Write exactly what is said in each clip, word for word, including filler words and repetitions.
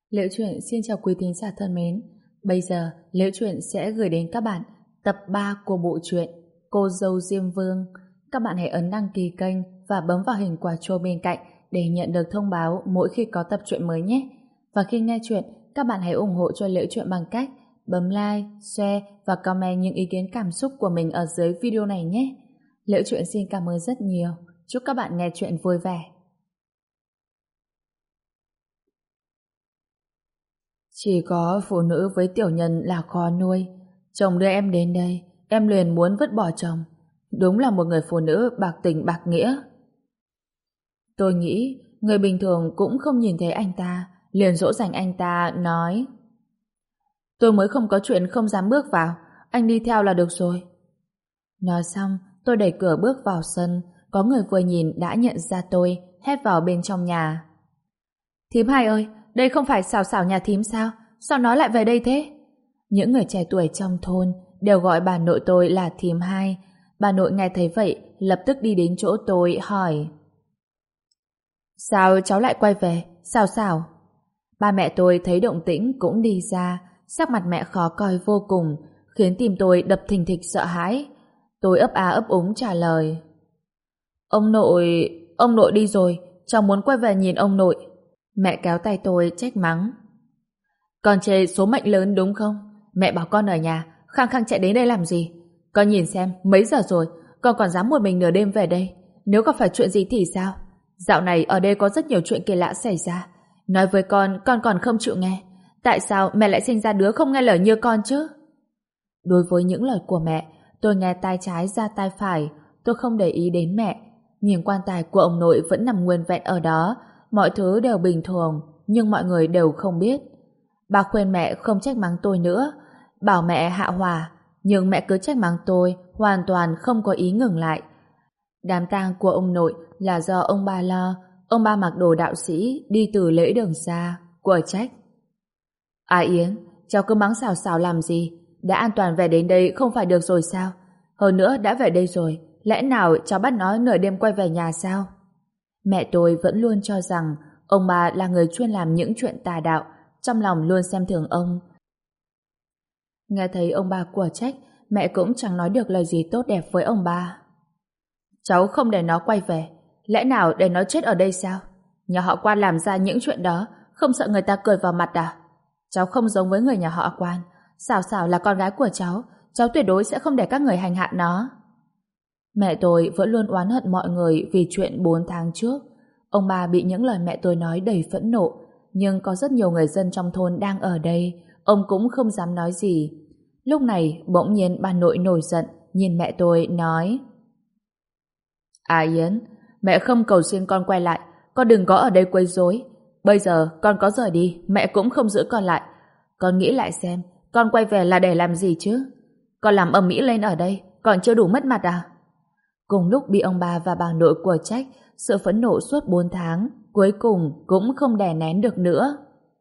Liễu Chuyện xin chào quý thính giả thân mến. Bây giờ, Liễu Chuyện sẽ gửi đến các bạn tập ba của bộ truyện Cô dâu Diêm Vương. Các bạn hãy ấn đăng ký kênh và bấm vào hình quả chuông bên cạnh để nhận được thông báo mỗi khi có tập truyện mới nhé. Và khi nghe chuyện, các bạn hãy ủng hộ cho Liễu Chuyện bằng cách bấm like, share và comment những ý kiến cảm xúc của mình ở dưới video này nhé. Liễu Chuyện xin cảm ơn rất nhiều. Chúc các bạn nghe chuyện vui vẻ. Chỉ có phụ nữ với tiểu nhân là khó nuôi. Chồng đưa em đến đây, em liền muốn vứt bỏ chồng. Đúng là một người phụ nữ bạc tình bạc nghĩa. Tôi nghĩ người bình thường cũng không nhìn thấy anh ta, liền dỗ dành anh ta, nói: tôi mới không có chuyện không dám bước vào, anh đi theo là được rồi. Nói xong, tôi đẩy cửa bước vào sân. Có người vừa nhìn đã nhận ra tôi, hét vào bên trong nhà: Thím Hai ơi, đây không phải Xào Xào nhà thím sao? Sao nó lại về đây thế? Những người trẻ tuổi trong thôn đều gọi bà nội tôi là thím Hai. Bà nội nghe thấy vậy, lập tức đi đến chỗ tôi hỏi: sao cháu lại quay về, Xào Xào? Ba mẹ tôi thấy động tĩnh cũng đi ra, sắc mặt mẹ khó coi vô cùng, khiến tim tôi đập thình thịch sợ hãi. Tôi ấp a ấp úng trả lời: Ông nội... ông nội đi rồi, cháu muốn quay về nhìn ông nội. Mẹ kéo tay tôi trách mắng: con chê số mệnh lớn đúng không? Mẹ bảo con ở nhà, khăng khăng chạy đến đây làm gì? Con nhìn xem, mấy giờ rồi, con còn dám một mình nửa đêm về đây. Nếu có phải chuyện gì thì sao? Dạo này ở đây có rất nhiều chuyện kỳ lạ xảy ra. Nói với con, con còn không chịu nghe. Tại sao mẹ lại sinh ra đứa không nghe lời như con chứ? Đối với những lời của mẹ, tôi nghe tai trái ra tai phải. Tôi không để ý đến mẹ. Nhìn quan tài của ông nội vẫn nằm nguyên vẹn ở đó. Mọi thứ đều bình thường, nhưng mọi người đều không biết. Bà khuyên mẹ không trách mắng tôi nữa, bảo mẹ hạ hỏa, nhưng mẹ cứ trách mắng tôi, hoàn toàn không có ý ngừng lại. Đám tang của ông nội là do ông ba lo. Ông ba mặc đồ đạo sĩ đi từ lễ đường xa, của trách: À Yến, cháu cứ mắng Xào Xào làm gì? Đã an toàn về đến đây không phải được rồi sao? Hơn nữa đã về đây rồi, lẽ nào cháu bắt nó nửa đêm quay về nhà sao? Mẹ tôi vẫn luôn cho rằng ông bà là người chuyên làm những chuyện tà đạo, trong lòng luôn xem thường ông. Nghe thấy ông bà của trách, mẹ cũng chẳng nói được lời gì tốt đẹp với ông bà. Cháu không để nó quay về, lẽ nào để nó chết ở đây sao? Nhà họ Quan làm ra những chuyện đó, không sợ người ta cười vào mặt à? Cháu không giống với người nhà họ Quan. Xào Xào là con gái của cháu, cháu tuyệt đối sẽ không để các người hành hạ nó. Mẹ tôi vẫn luôn oán hận mọi người vì chuyện bốn tháng trước. Ông bà bị những lời mẹ tôi nói đầy phẫn nộ, nhưng có rất nhiều người dân trong thôn đang ở đây, ông cũng không dám nói gì. Lúc này bỗng nhiên bà nội nổi giận, nhìn mẹ tôi nói: À Yến, mẹ không cầu xin con quay lại, con đừng có ở đây quấy rối. Bây giờ con có rời đi, mẹ cũng không giữ con lại. Con nghĩ lại xem, con quay về là để làm gì chứ? Con làm ầm ĩ lên ở đây, còn chưa đủ mất mặt à? Cùng lúc bị ông bà và bà nội của trách, sự phẫn nộ suốt bốn tháng cuối cùng cũng không đè nén được nữa.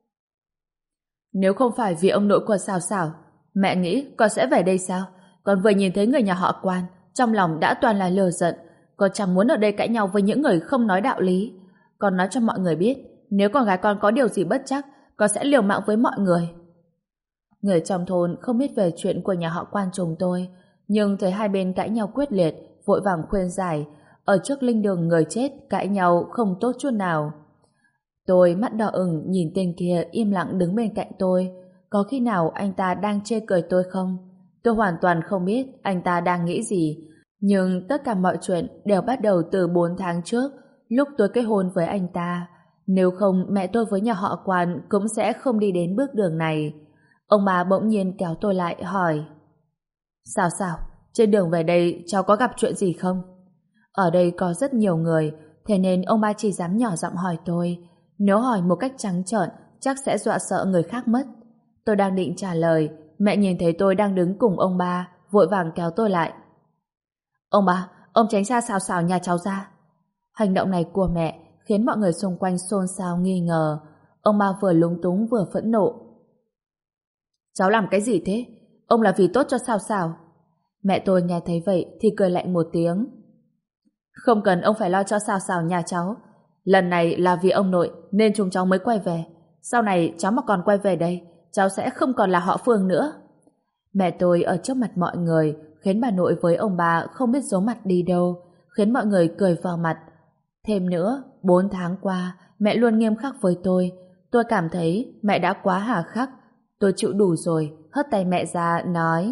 Nếu không phải vì ông nội của Xào Xào, mẹ nghĩ con sẽ về đây sao? Con vừa nhìn thấy người nhà họ Quan, trong lòng đã toàn là lửa giận. Con chẳng muốn ở đây cãi nhau với những người không nói đạo lý. Con nói cho mọi người biết, nếu con gái con có điều gì bất trắc, con sẽ liều mạng với mọi người. Người trong thôn không biết về chuyện của nhà họ Quan chúng tôi, nhưng thấy hai bên cãi nhau quyết liệt, vội vàng khuyên giải. Ở trước linh đường người chết cãi nhau không tốt chút nào. Tôi mắt đỏ ửng nhìn tên kia im lặng đứng bên cạnh tôi. Có khi nào anh ta đang chê cười tôi không? Tôi hoàn toàn không biết anh ta đang nghĩ gì. Nhưng tất cả mọi chuyện đều bắt đầu từ bốn tháng trước, lúc tôi kết hôn với anh ta. Nếu không, mẹ tôi với nhà họ Quan cũng sẽ không đi đến bước đường này. Ông bà bỗng nhiên kéo tôi lại hỏi: Sao sao? Trên đường về đây cháu có gặp chuyện gì không? Ở đây có rất nhiều người, thế nên ông ba chỉ dám nhỏ giọng hỏi tôi. Nếu hỏi một cách trắng trợn, chắc sẽ dọa sợ người khác mất. Tôi đang định trả lời, mẹ nhìn thấy tôi đang đứng cùng ông ba, vội vàng kéo tôi lại. Ông ba, ông tránh xa Xào Xào nhà cháu ra. Hành động này của mẹ khiến mọi người xung quanh xôn xao nghi ngờ. Ông ba vừa lúng túng vừa phẫn nộ. Cháu làm cái gì thế? Ông là vì tốt cho Xào Xào. Mẹ tôi nghe thấy vậy thì cười lạnh một tiếng. Không cần ông phải lo cho Xào Xào nhà cháu. Lần này là vì ông nội nên chúng cháu mới quay về. sau này cháu mà còn quay về đây, cháu sẽ không còn là họ Phương nữa. Mẹ tôi ở trước mặt mọi người khiến bà nội với ông bà không biết giấu mặt đi đâu, khiến mọi người cười vào mặt. Thêm nữa, bốn tháng qua, mẹ luôn nghiêm khắc với tôi. Tôi cảm thấy mẹ đã quá hà khắc. Tôi chịu đủ rồi, hất tay mẹ ra, nói: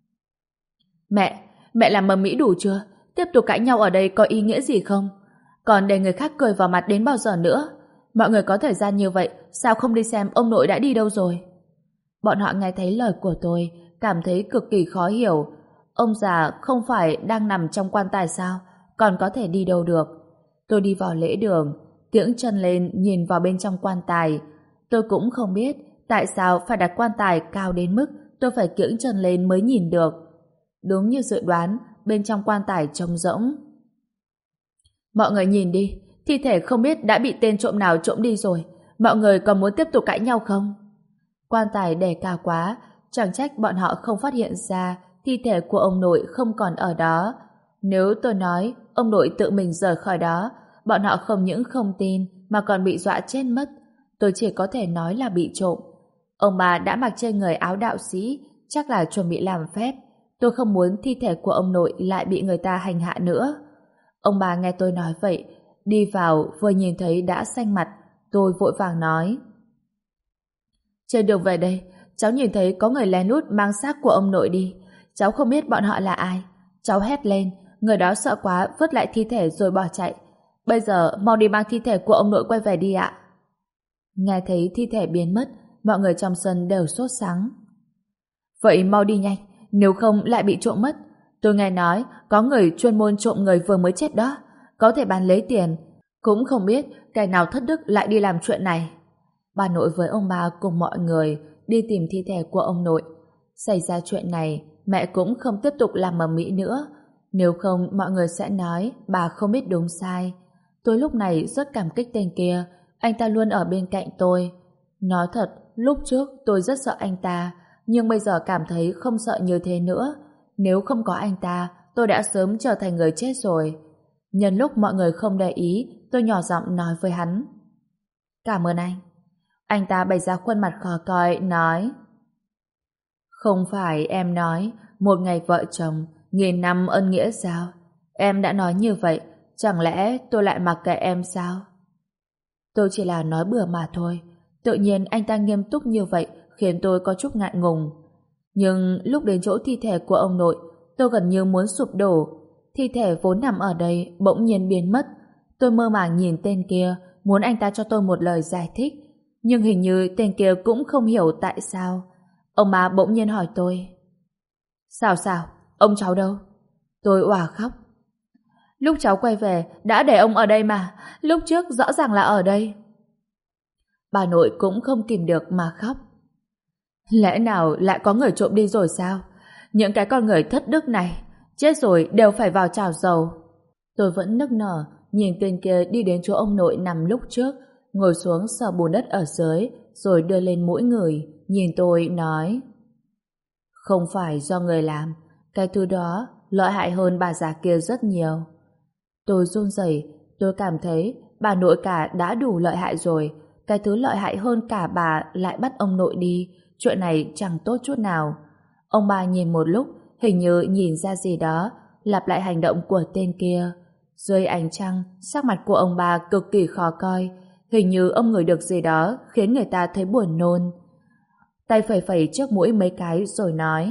Mẹ, mẹ làm mầm mỹ đủ chưa? Tiếp tục cãi nhau ở đây có ý nghĩa gì không? Còn để người khác cười vào mặt đến bao giờ nữa? Mọi người có thời gian như vậy, sao không đi xem ông nội đã đi đâu rồi? Bọn họ nghe thấy lời của tôi, cảm thấy cực kỳ khó hiểu. Ông già không phải đang nằm trong quan tài sao? Còn có thể đi đâu được? Tôi đi vào lễ đường, kiễng chân lên nhìn vào bên trong quan tài. Tôi cũng không biết tại sao phải đặt quan tài cao đến mức tôi phải kiễng chân lên mới nhìn được. Đúng như dự đoán, bên trong quan tài trống rỗng. Mọi người nhìn đi, thi thể không biết đã bị tên trộm nào trộm đi rồi. Mọi người còn muốn tiếp tục cãi nhau không? Quan tài đè cao quá, chẳng trách bọn họ không phát hiện ra thi thể của ông nội không còn ở đó. Nếu tôi nói ông nội tự mình rời khỏi đó, bọn họ không những không tin mà còn bị dọa chết mất. Tôi chỉ có thể nói là bị trộm. Ông bà đã mặc trên người áo đạo sĩ, chắc là chuẩn bị làm phép. Tôi không muốn thi thể của ông nội lại bị người ta hành hạ nữa. Ông bà nghe tôi nói vậy, đi vào vừa nhìn thấy đã xanh mặt. Tôi vội vàng nói: Trên đường về đây, cháu nhìn thấy có người lén lút mang xác của ông nội đi. Cháu không biết bọn họ là ai. Cháu hét lên, người đó sợ quá vứt lại thi thể rồi bỏ chạy. Bây giờ mau đi mang thi thể của ông nội quay về đi ạ. Nghe thấy thi thể biến mất, mọi người trong sân đều sốt sắng. Vậy mau đi nhanh, nếu không lại bị trộm mất. Tôi nghe nói có người chuyên môn trộm người vừa mới chết đó, có thể bán lấy tiền. Cũng không biết kẻ nào thất đức lại đi làm chuyện này. Bà nội với ông bà cùng mọi người đi tìm thi thể của ông nội. Xảy ra chuyện này, mẹ cũng không tiếp tục làm mầm mỹ nữa. Nếu không mọi người sẽ nói bà không biết đúng sai. Tôi lúc này rất cảm kích tên kia, anh ta luôn ở bên cạnh tôi. Nói thật, lúc trước tôi rất sợ anh ta, nhưng bây giờ cảm thấy không sợ như thế nữa. Nếu không có anh ta, tôi đã sớm trở thành người chết rồi. Nhân lúc mọi người không để ý, tôi nhỏ giọng nói với hắn: Cảm ơn anh. Anh ta bày ra khuôn mặt khó coi, nói: Không phải em nói một ngày vợ chồng, nghìn năm ân nghĩa sao? Em đã nói như vậy, chẳng lẽ tôi lại mặc kệ em sao? Tôi chỉ là nói bừa mà thôi. Tự nhiên anh ta nghiêm túc như vậy khiến tôi có chút ngại ngùng. Nhưng lúc đến chỗ thi thể của ông nội, tôi gần như muốn sụp đổ. Thi thể vốn nằm ở đây bỗng nhiên biến mất. Tôi mơ màng nhìn tên kia, muốn anh ta cho tôi một lời giải thích. Nhưng hình như tên kia cũng không hiểu tại sao. Ông bà bỗng nhiên hỏi tôi: Sao sao? Ông cháu đâu? Tôi òa khóc. Lúc cháu quay về đã để ông ở đây mà. Lúc trước rõ ràng là ở đây. Bà nội cũng không kìm được mà khóc. Lẽ nào lại có người trộm đi rồi sao? Những cái con người thất đức này, chết rồi đều phải vào chảo dầu. Tôi vẫn nức nở nhìn tên kia đi đến chỗ ông nội nằm lúc trước, ngồi xuống sờ bùn đất ở dưới, rồi đưa lên mũi người, nhìn tôi nói: Không phải do người làm, cái thứ đó lợi hại hơn bà già kia rất nhiều. Tôi run rẩy, tôi cảm thấy bà nội cả đã đủ lợi hại rồi, cái thứ lợi hại hơn cả bà lại bắt ông nội đi, chuyện này chẳng tốt chút nào. Ông bà nhìn một lúc, hình như nhìn ra gì đó, lặp lại hành động của tên kia. Dưới ánh trăng, sắc mặt của ông bà cực kỳ khó coi, hình như ông ngửi được gì đó khiến người ta thấy buồn nôn. Tay phẩy phẩy trước mũi mấy cái rồi nói: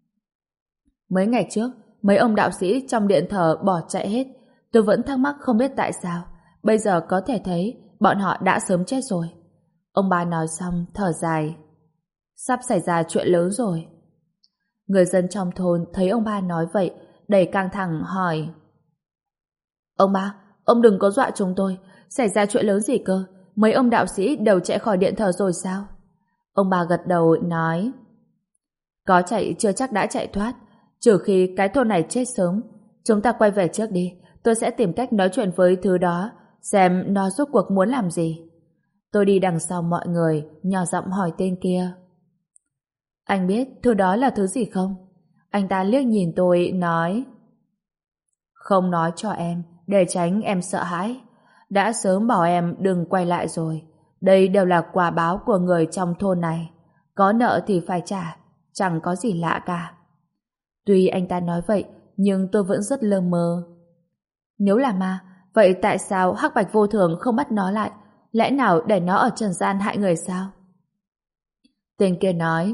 Mấy ngày trước, mấy ông đạo sĩ trong điện thờ bỏ chạy hết. Tôi vẫn thắc mắc không biết tại sao. Bây giờ có thể thấy bọn họ đã sớm chết rồi. Ông bà nói xong thở dài: Sắp xảy ra chuyện lớn rồi. Người dân trong thôn thấy ông ba nói vậy, đầy căng thẳng hỏi: Ông ba, ông đừng có dọa chúng tôi. Xảy ra chuyện lớn gì cơ? Mấy ông đạo sĩ đều chạy khỏi điện thờ rồi sao? Ông bà gật đầu nói: Có chạy chưa chắc đã chạy thoát, trừ khi cái thôn này chết sớm. Chúng ta quay về trước đi, tôi sẽ tìm cách nói chuyện với thứ đó, xem nó rốt cuộc muốn làm gì. Tôi đi đằng sau mọi người, nhỏ giọng hỏi tên kia: Anh biết thứ đó là thứ gì không? Anh ta liếc nhìn tôi, nói: Không nói cho em, để tránh em sợ hãi. Đã sớm bảo em đừng quay lại rồi. Đây đều là quả báo của người trong thôn này. Có nợ thì phải trả, chẳng có gì lạ cả. Tuy anh ta nói vậy, nhưng tôi vẫn rất lơ mơ. Nếu là ma, vậy tại sao Hắc Bạch Vô Thường không bắt nó lại? Lẽ nào để nó ở trần gian hại người sao? Tên kia nói,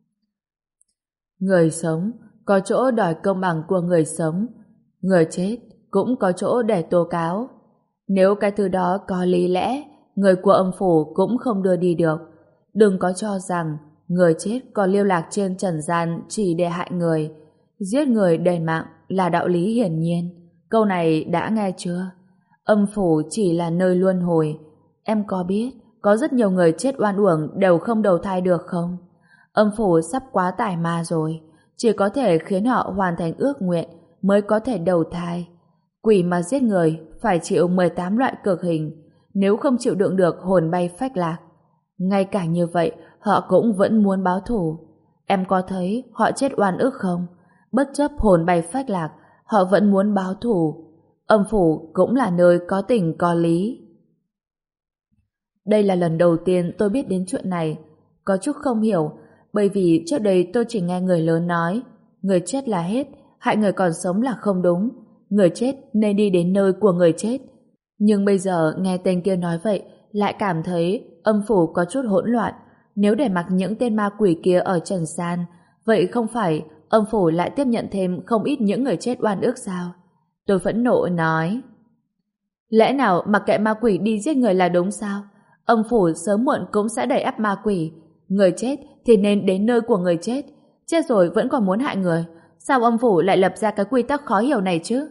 người sống có chỗ đòi công bằng của người sống, người chết cũng có chỗ để tố cáo. Nếu cái thứ đó có lý lẽ, người của âm phủ cũng không đưa đi được. Đừng có cho rằng người chết còn lưu lạc trên trần gian chỉ để hại người. Giết người đền mạng là đạo lý hiển nhiên. Câu này đã nghe chưa? Âm phủ chỉ là nơi luân hồi. Em có biết có rất nhiều người chết oan uổng đều không đầu thai được không? Âm phủ sắp quá tải ma rồi, chỉ có thể khiến họ hoàn thành ước nguyện mới có thể đầu thai. Quỷ mà giết người phải chịu mười tám loại cực hình, nếu không chịu đựng được hồn bay phách lạc. Ngay cả như vậy, họ cũng vẫn muốn báo thù. Em có thấy họ chết oan ức không? Bất chấp hồn bay phách lạc, họ vẫn muốn báo thù. Âm phủ cũng là nơi có tình có lý. Đây là lần đầu tiên tôi biết đến chuyện này. Có chút không hiểu, bởi vì trước đây tôi chỉ nghe người lớn nói người chết là hết, hại người còn sống là không đúng. Người chết nên đi đến nơi của người chết. Nhưng bây giờ nghe tên kia nói vậy, lại cảm thấy âm phủ có chút hỗn loạn. Nếu để mặc những tên ma quỷ kia ở trần gian, vậy không phải âm phủ lại tiếp nhận thêm không ít những người chết oan ức sao? Tôi phẫn nộ nói, lẽ nào mặc kệ ma quỷ đi giết người là đúng sao? Âm phủ sớm muộn cũng sẽ đẩy áp ma quỷ. Người chết thì nên đến nơi của người chết. Chết rồi vẫn còn muốn hại người. Sao âm phủ lại lập ra cái quy tắc khó hiểu này chứ?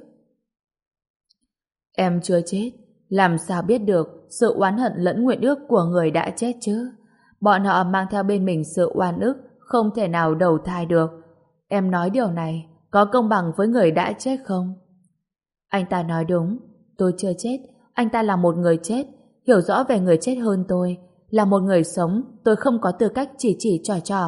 Em chưa chết, làm sao biết được sự oán hận lẫn nguyện ước của người đã chết chứ? Bọn họ mang theo bên mình sự oan ức, không thể nào đầu thai được. Em nói điều này có công bằng với người đã chết không? Anh ta nói đúng, tôi chưa chết, anh ta là một người chết, hiểu rõ về người chết hơn tôi. Là một người sống, tôi không có tư cách chỉ chỉ trò trò.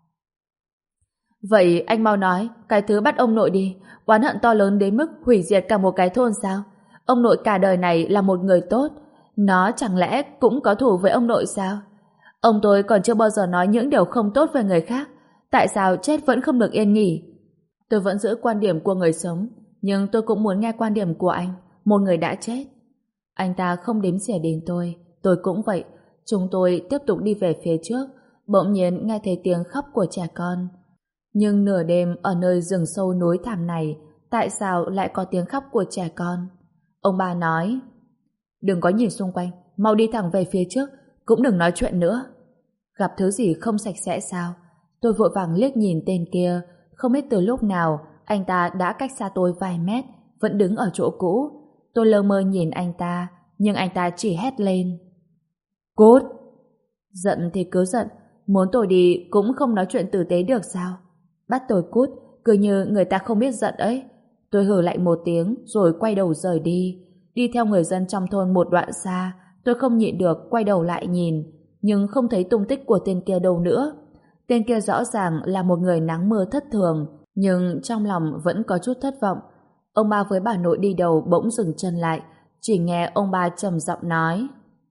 Vậy anh mau nói, cái thứ bắt ông nội đi, oán hận to lớn đến mức hủy diệt cả một cái thôn sao? Ông nội cả đời này là một người tốt, nó chẳng lẽ cũng có thù với ông nội sao? Ông tôi còn chưa bao giờ nói những điều không tốt về người khác, tại sao chết vẫn không được yên nghỉ? Tôi vẫn giữ quan điểm của người sống, nhưng tôi cũng muốn nghe quan điểm của anh, một người đã chết. Anh ta không đếm xỉa đến tôi, tôi cũng vậy. Chúng tôi tiếp tục đi về phía trước, bỗng nhiên nghe thấy tiếng khóc của trẻ con. Nhưng nửa đêm ở nơi rừng sâu núi thẳm này, tại sao lại có tiếng khóc của trẻ con? Ông bà nói, đừng có nhìn xung quanh, mau đi thẳng về phía trước, cũng đừng nói chuyện nữa. Gặp thứ gì không sạch sẽ sao? Tôi vội vàng liếc nhìn tên kia, không biết từ lúc nào anh ta đã cách xa tôi vài mét, vẫn đứng ở chỗ cũ. Tôi lơ mơ nhìn anh ta, nhưng anh ta chỉ hét lên, cút! Giận thì cứ giận, muốn tôi đi cũng không nói chuyện tử tế được sao? Bắt tôi cút, cứ như người ta không biết giận ấy. Tôi hừ lạnh một tiếng rồi quay đầu rời đi. Đi theo người dân trong thôn một đoạn xa, tôi không nhịn được quay đầu lại nhìn, nhưng không thấy tung tích của tên kia đâu nữa. Tên kia rõ ràng là một người nắng mưa thất thường, nhưng trong lòng vẫn có chút thất vọng. Ông ba với bà nội đi đầu bỗng dừng chân lại, chỉ nghe ông ba trầm giọng nói,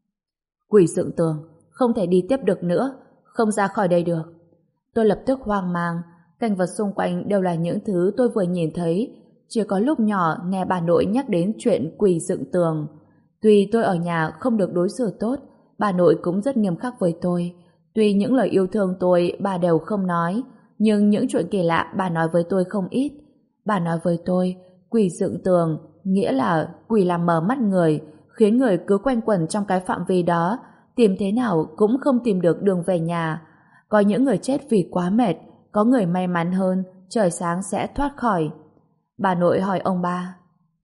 quỷ dựng tường, không thể đi tiếp được nữa, không ra khỏi đây được. Tôi lập tức hoang mang, cảnh vật xung quanh đều là những thứ tôi vừa nhìn thấy, chỉ có lúc nhỏ nghe bà nội nhắc đến chuyện quỷ dựng tường. Tuy tôi ở nhà không được đối xử tốt, bà nội cũng rất nghiêm khắc với tôi. Tuy những lời yêu thương tôi bà đều không nói, nhưng những chuyện kỳ lạ bà nói với tôi không ít. Bà nói với tôi, quỷ dựng tường nghĩa là quỷ làm mờ mắt người, khiến người cứ quanh quẩn trong cái phạm vi đó, tìm thế nào cũng không tìm được đường về nhà. Có những người chết vì quá mệt, có người may mắn hơn, trời sáng sẽ thoát khỏi. Bà nội hỏi ông ba,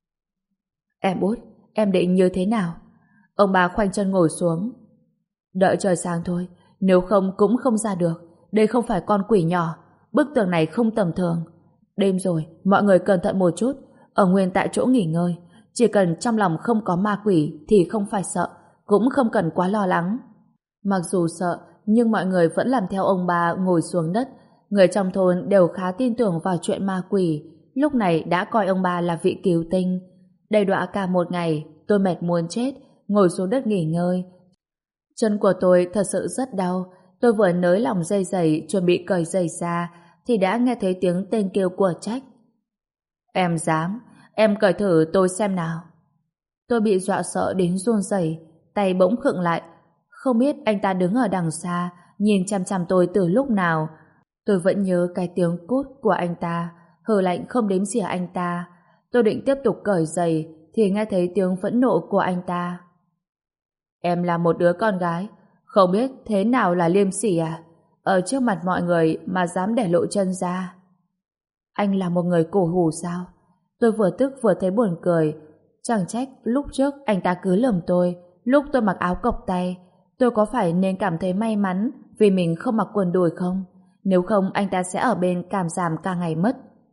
em Út, em định như thế nào? Ông bà khoanh chân ngồi xuống, đợi trời sáng thôi, nếu không cũng không ra được. Đây không phải con quỷ nhỏ, bức tường này không tầm thường. Đêm rồi, mọi người cẩn thận một chút, ở nguyên tại chỗ nghỉ ngơi. Chỉ cần trong lòng không có ma quỷ thì không phải sợ, cũng không cần quá lo lắng. Mặc dù sợ, nhưng mọi người vẫn làm theo ông bà ngồi xuống đất. Người trong thôn đều khá tin tưởng vào chuyện ma quỷ, lúc này đã coi ông bà là vị cứu tinh. Đầy đọa cả một ngày, tôi mệt muốn chết, ngồi xuống đất nghỉ ngơi. Chân của tôi thật sự rất đau. Tôi vừa nới lỏng dây giày chuẩn bị cởi giày ra thì đã nghe thấy tiếng tên kêu của Trách. Em dám, em cởi thử tôi xem nào. Tôi bị dọa sợ đến run rẩy, tay bỗng khựng lại. Không biết anh ta đứng ở đằng xa, nhìn chằm chằm tôi từ lúc nào. Tôi vẫn nhớ cái tiếng cút của anh ta, hừ lạnh không đếm xỉa anh ta. Tôi định tiếp tục cởi giày, thì nghe thấy tiếng phẫn nộ của anh ta. Em là một đứa con gái, không biết thế nào là liêm sỉ à? Ở trước mặt mọi người mà dám để lộ chân ra. Anh là một người cổ hủ sao? Tôi vừa tức vừa thấy buồn cười. Chẳng trách lúc trước anh ta cứ lườm tôi lúc tôi mặc áo cộc tay. Tôi có phải nên cảm thấy may mắn vì mình không mặc quần đùi không? Nếu không anh ta sẽ ở bên cảm giảm cả ngày mất.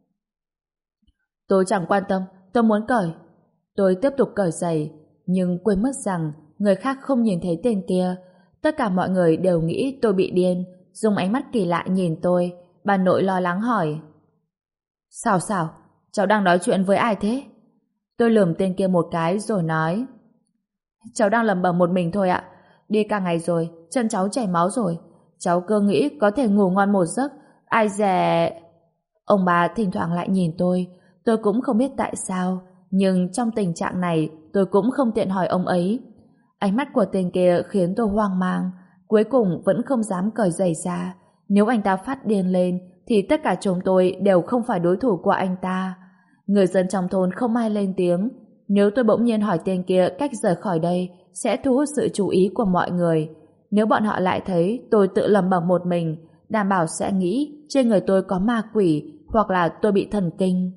Tôi chẳng quan tâm, tôi muốn cởi. Tôi tiếp tục cởi giày, nhưng quên mất rằng người khác không nhìn thấy tên kia. Tất cả mọi người đều nghĩ tôi bị điên, dùng ánh mắt kỳ lạ nhìn tôi. Bà nội lo lắng hỏi. Sao sao? Cháu đang nói chuyện với ai thế? Tôi lườm tên kia một cái rồi nói. Cháu đang lẩm bẩm một mình thôi ạ. Đi cả ngày rồi, chân cháu chảy máu rồi. Cháu cứ nghĩ có thể ngủ ngon một giấc. Ai dè... Ông bà thỉnh thoảng lại nhìn tôi. Tôi cũng không biết tại sao, nhưng trong tình trạng này tôi cũng không tiện hỏi ông ấy. Ánh mắt của tên kia khiến tôi hoang mang. Cuối cùng vẫn không dám cởi giày ra. Nếu anh ta phát điên lên thì tất cả chúng tôi đều không phải đối thủ của anh ta. Người dân trong thôn không ai lên tiếng. Nếu tôi bỗng nhiên hỏi tên kia cách rời khỏi đây sẽ thu hút sự chú ý của mọi người. Nếu bọn họ lại thấy tôi tự lẩm bẩm một mình, đảm bảo sẽ nghĩ trên người tôi có ma quỷ hoặc là tôi bị thần kinh.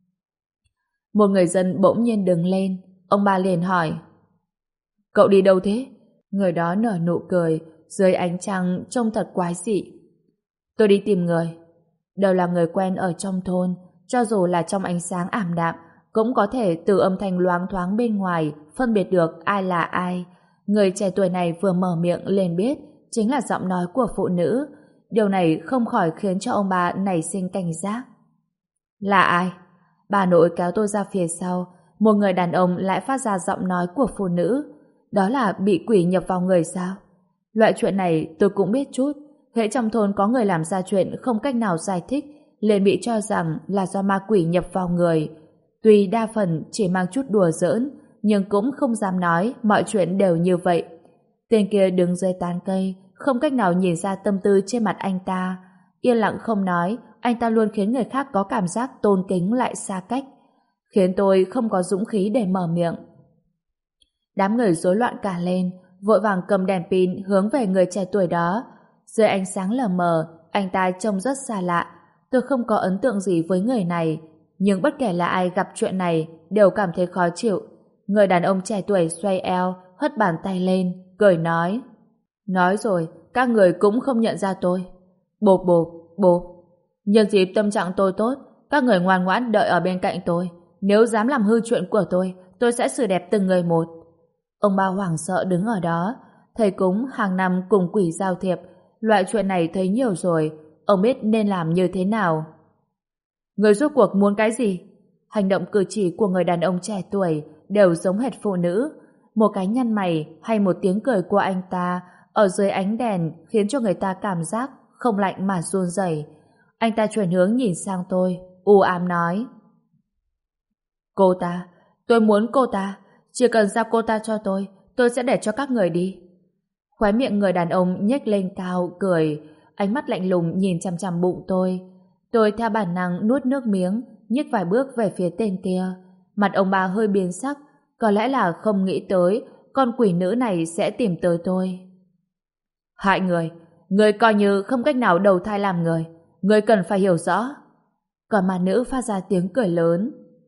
Một người dân bỗng nhiên đứng lên. Ông ba liền hỏi. Cậu đi đâu thế? Người đó nở nụ cười, dưới ánh trăng trông thật quái dị. Tôi đi tìm người. Đều là người quen ở trong thôn, cho dù là trong ánh sáng ảm đạm, cũng có thể từ âm thanh loáng thoáng bên ngoài phân biệt được ai là ai. Người trẻ tuổi này vừa mở miệng liền biết chính là giọng nói của phụ nữ. Điều này không khỏi khiến cho ông bà nảy sinh cảnh giác. Là ai? Bà nội kéo tôi ra phía sau. Một người đàn ông lại phát ra giọng nói của phụ nữ. Đó là bị quỷ nhập vào người sao? Loại chuyện này tôi cũng biết chút. Hễ trong thôn có người làm ra chuyện không cách nào giải thích, liền bị cho rằng là do ma quỷ nhập vào người. Tuy đa phần chỉ mang chút đùa giỡn, nhưng cũng không dám nói mọi chuyện đều như vậy. Tên kia đứng dưới tán cây, không cách nào nhìn ra tâm tư trên mặt anh ta. Yên lặng không nói, anh ta luôn khiến người khác có cảm giác tôn kính lại xa cách, khiến tôi không có dũng khí để mở miệng. Đám người rối loạn cả lên, vội vàng cầm đèn pin hướng về người trẻ tuổi đó. Dưới ánh sáng lờ mờ, anh ta trông rất xa lạ. Tôi không có ấn tượng gì với người này, nhưng bất kể là ai gặp chuyện này đều cảm thấy khó chịu. Người đàn ông trẻ tuổi xoay eo, hất bàn tay lên, cười nói. Nói rồi, các người cũng không nhận ra tôi. Bộp bộp, bộp. Nhân dịp tâm trạng tôi tốt, các người ngoan ngoãn đợi ở bên cạnh tôi. Nếu dám làm hư chuyện của tôi, tôi sẽ xử đẹp từng người một. Ông ba hoảng sợ đứng ở đó. Thầy cúng hàng năm cùng quỷ giao thiệp. Loại chuyện này thấy nhiều rồi. Ông biết nên làm như thế nào. Người rốt cuộc muốn cái gì? Hành động cử chỉ của người đàn ông trẻ tuổi đều giống hệt phụ nữ. Một cái nhăn mày hay một tiếng cười của anh ta ở dưới ánh đèn khiến cho người ta cảm giác không lạnh mà run rẩy. Anh ta chuyển hướng nhìn sang tôi, u ám nói. Cô ta, tôi muốn cô ta. Chỉ cần giao cô ta cho tôi, tôi sẽ để cho các người đi. Khóe miệng người đàn ông nhếch lên cao, cười. Ánh mắt lạnh lùng nhìn chằm chằm bụng tôi. Tôi theo bản năng nuốt nước miếng, nhích vài bước về phía tên kia. Mặt ông bà hơi biến sắc, có lẽ là không nghĩ tới con quỷ nữ này sẽ tìm tới tôi. Hại người, người coi như không cách nào đầu thai làm người. Người cần phải hiểu rõ. Còn mà nữ phát ra tiếng cười lớn.